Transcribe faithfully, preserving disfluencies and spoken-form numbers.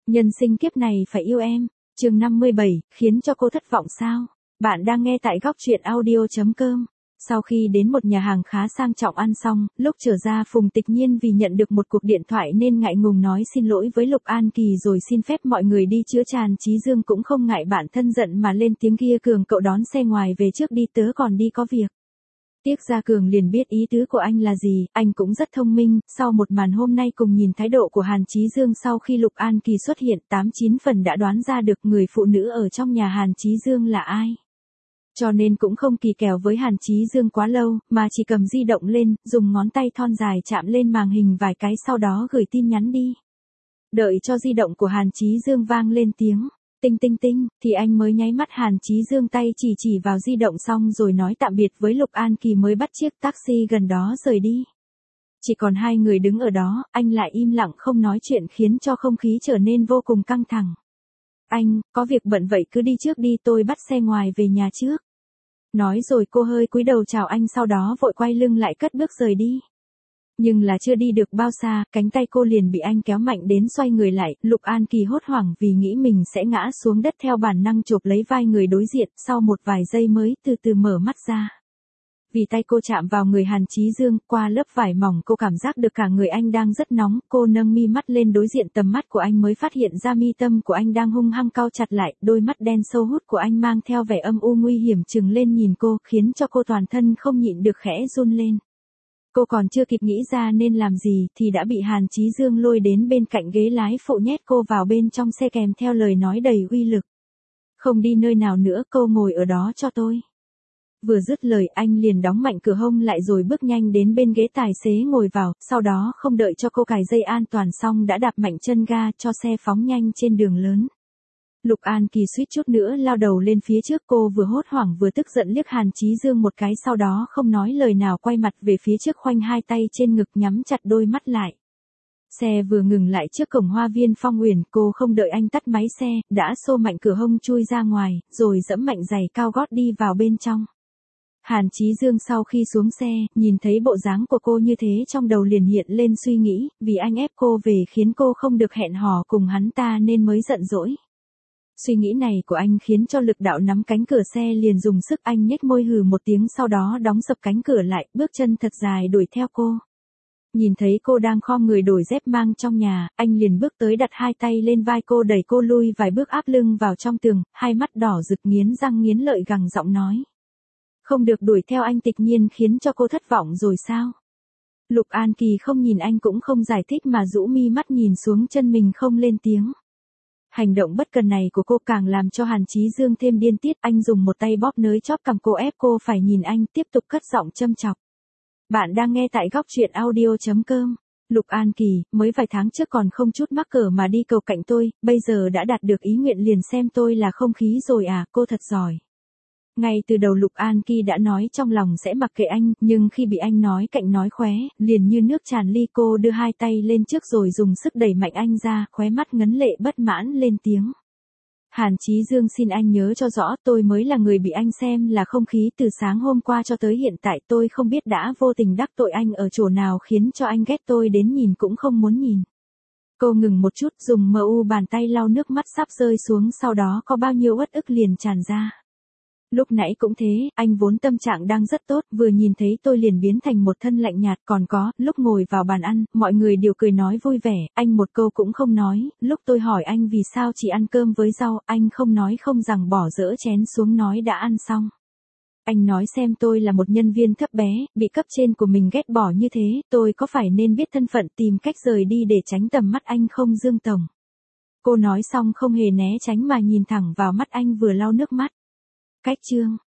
Nhân sinh kiếp này phải yêu em. Chương năm mươi bảy, khiến cho cô thất vọng sao? Bạn đang nghe tại góc truyện audio chấm com. Sau khi đến một nhà hàng khá sang trọng ăn xong, lúc trở ra Phùng Tịch Nhiên vì nhận được một cuộc điện thoại nên ngại ngùng nói xin lỗi với Lục An Kỳ rồi xin phép mọi người đi chữa. Tràn Chí Dương cũng không ngại bạn thân giận mà lên tiếng kia Cường cậu đón xe ngoài về trước đi, tớ còn đi có việc. Tiếc ra Cường liền biết ý tứ của anh là gì, anh cũng rất thông minh. Sau một màn hôm nay cùng nhìn thái độ của Hàn Chí Dương sau khi Lục An Kỳ xuất hiện, tám chín phần đã đoán ra được người phụ nữ ở trong nhà Hàn Chí Dương là ai. Cho nên cũng không kỳ kèo với Hàn Chí Dương quá lâu, mà chỉ cầm di động lên, dùng ngón tay thon dài chạm lên màn hình vài cái sau đó gửi tin nhắn đi. Đợi cho di động của Hàn Chí Dương vang lên tiếng tinh tinh tinh, thì anh mới nháy mắt. Hàn Chí Dương tay chỉ chỉ vào di động xong rồi nói tạm biệt với Lục An Kỳ mới bắt chiếc taxi gần đó rời đi. Chỉ còn hai người đứng ở đó, anh lại im lặng không nói chuyện khiến cho không khí trở nên vô cùng căng thẳng. Anh, có việc bận vậy cứ đi trước đi, tôi bắt xe ngoài về nhà trước. Nói rồi cô hơi cúi đầu chào anh sau đó vội quay lưng lại cất bước rời đi. Nhưng là chưa đi được bao xa, cánh tay cô liền bị anh kéo mạnh đến xoay người lại. Lục An Kỳ hốt hoảng vì nghĩ mình sẽ ngã xuống đất, theo bản năng chộp lấy vai người đối diện, sau một vài giây mới từ từ mở mắt ra. Vì tay cô chạm vào người Hàn Chí Dương, qua lớp vải mỏng cô cảm giác được cả người anh đang rất nóng. Cô nâng mi mắt lên đối diện tầm mắt của anh mới phát hiện ra mi tâm của anh đang hung hăng cau chặt lại, đôi mắt đen sâu hút của anh mang theo vẻ âm u nguy hiểm trừng lên nhìn cô, khiến cho cô toàn thân không nhịn được khẽ run lên. Cô còn chưa kịp nghĩ ra nên làm gì thì đã bị Hàn Chí Dương lôi đến bên cạnh ghế lái phụ nhét cô vào bên trong xe kèm theo lời nói đầy uy lực. Không đi nơi nào nữa, cô ngồi ở đó cho tôi. Vừa dứt lời anh liền đóng mạnh cửa hông lại rồi bước nhanh đến bên ghế tài xế ngồi vào, sau đó không đợi cho cô cài dây an toàn xong đã đạp mạnh chân ga cho xe phóng nhanh trên đường lớn. Lục An Kỳ suýt chút nữa lao đầu lên phía trước, cô vừa hốt hoảng vừa tức giận liếc Hàn Chí Dương một cái sau đó không nói lời nào quay mặt về phía trước, khoanh hai tay trên ngực nhắm chặt đôi mắt lại. Xe vừa ngừng lại trước cổng Hoa Viên Phong Uyển, cô không đợi anh tắt máy xe, đã xô mạnh cửa hông chui ra ngoài, rồi dẫm mạnh giày cao gót đi vào bên trong. Hàn Chí Dương sau khi xuống xe, nhìn thấy bộ dáng của cô như thế trong đầu liền hiện lên suy nghĩ, vì anh ép cô về khiến cô không được hẹn hò cùng hắn ta nên mới giận dỗi. Suy nghĩ này của anh khiến cho Lực Đạo nắm cánh cửa xe liền dùng sức, anh nhếch môi hừ một tiếng sau đó đóng sập cánh cửa lại, bước chân thật dài đuổi theo cô. Nhìn thấy cô đang khom người đổi dép mang trong nhà, anh liền bước tới đặt hai tay lên vai cô đẩy cô lui vài bước áp lưng vào trong tường, hai mắt đỏ rực nghiến răng nghiến lợi gằn giọng nói. Không được đuổi theo anh. Tịch Nhiên khiến cho cô thất vọng rồi sao? Lục An Kỳ không nhìn anh cũng không giải thích mà rũ mi mắt nhìn xuống chân mình không lên tiếng. Hành động bất cần này của cô càng làm cho Hàn Chí Dương thêm điên tiết, anh dùng một tay bóp nới chóp cằm cô ép cô phải nhìn anh, tiếp tục cất giọng châm chọc. Bạn đang nghe tại góc truyện audio chấm com. Lục An Kỳ, mới vài tháng trước còn không chút mắc cỡ mà đi cầu cạnh tôi, bây giờ đã đạt được ý nguyện liền xem tôi là không khí rồi à, cô thật giỏi. Ngay từ đầu Lục An Kỳ đã nói trong lòng sẽ mặc kệ anh, nhưng khi bị anh nói cạnh nói khóe, liền như nước tràn ly, cô đưa hai tay lên trước rồi dùng sức đẩy mạnh anh ra, khóe mắt ngấn lệ bất mãn lên tiếng. Hàn Chí Dương, xin anh nhớ cho rõ, tôi mới là người bị anh xem là không khí từ sáng hôm qua cho tới hiện tại, tôi không biết đã vô tình đắc tội anh ở chỗ nào khiến cho anh ghét tôi đến nhìn cũng không muốn nhìn. Cô ngừng một chút, dùng mờ u bàn tay lau nước mắt sắp rơi xuống, sau đó có bao nhiêu uất ức liền tràn ra. Lúc nãy cũng thế, anh vốn tâm trạng đang rất tốt, vừa nhìn thấy tôi liền biến thành một thân lạnh nhạt, còn có, lúc ngồi vào bàn ăn, mọi người đều cười nói vui vẻ, anh một câu cũng không nói, lúc tôi hỏi anh vì sao chỉ ăn cơm với rau, anh không nói không rằng bỏ dỡ chén xuống nói đã ăn xong. Anh nói xem tôi là một nhân viên thấp bé, bị cấp trên của mình ghét bỏ như thế, tôi có phải nên biết thân phận tìm cách rời đi để tránh tầm mắt anh không, Dương Tổng? Cô nói xong không hề né tránh mà nhìn thẳng vào mắt anh vừa lau nước mắt. Cách chương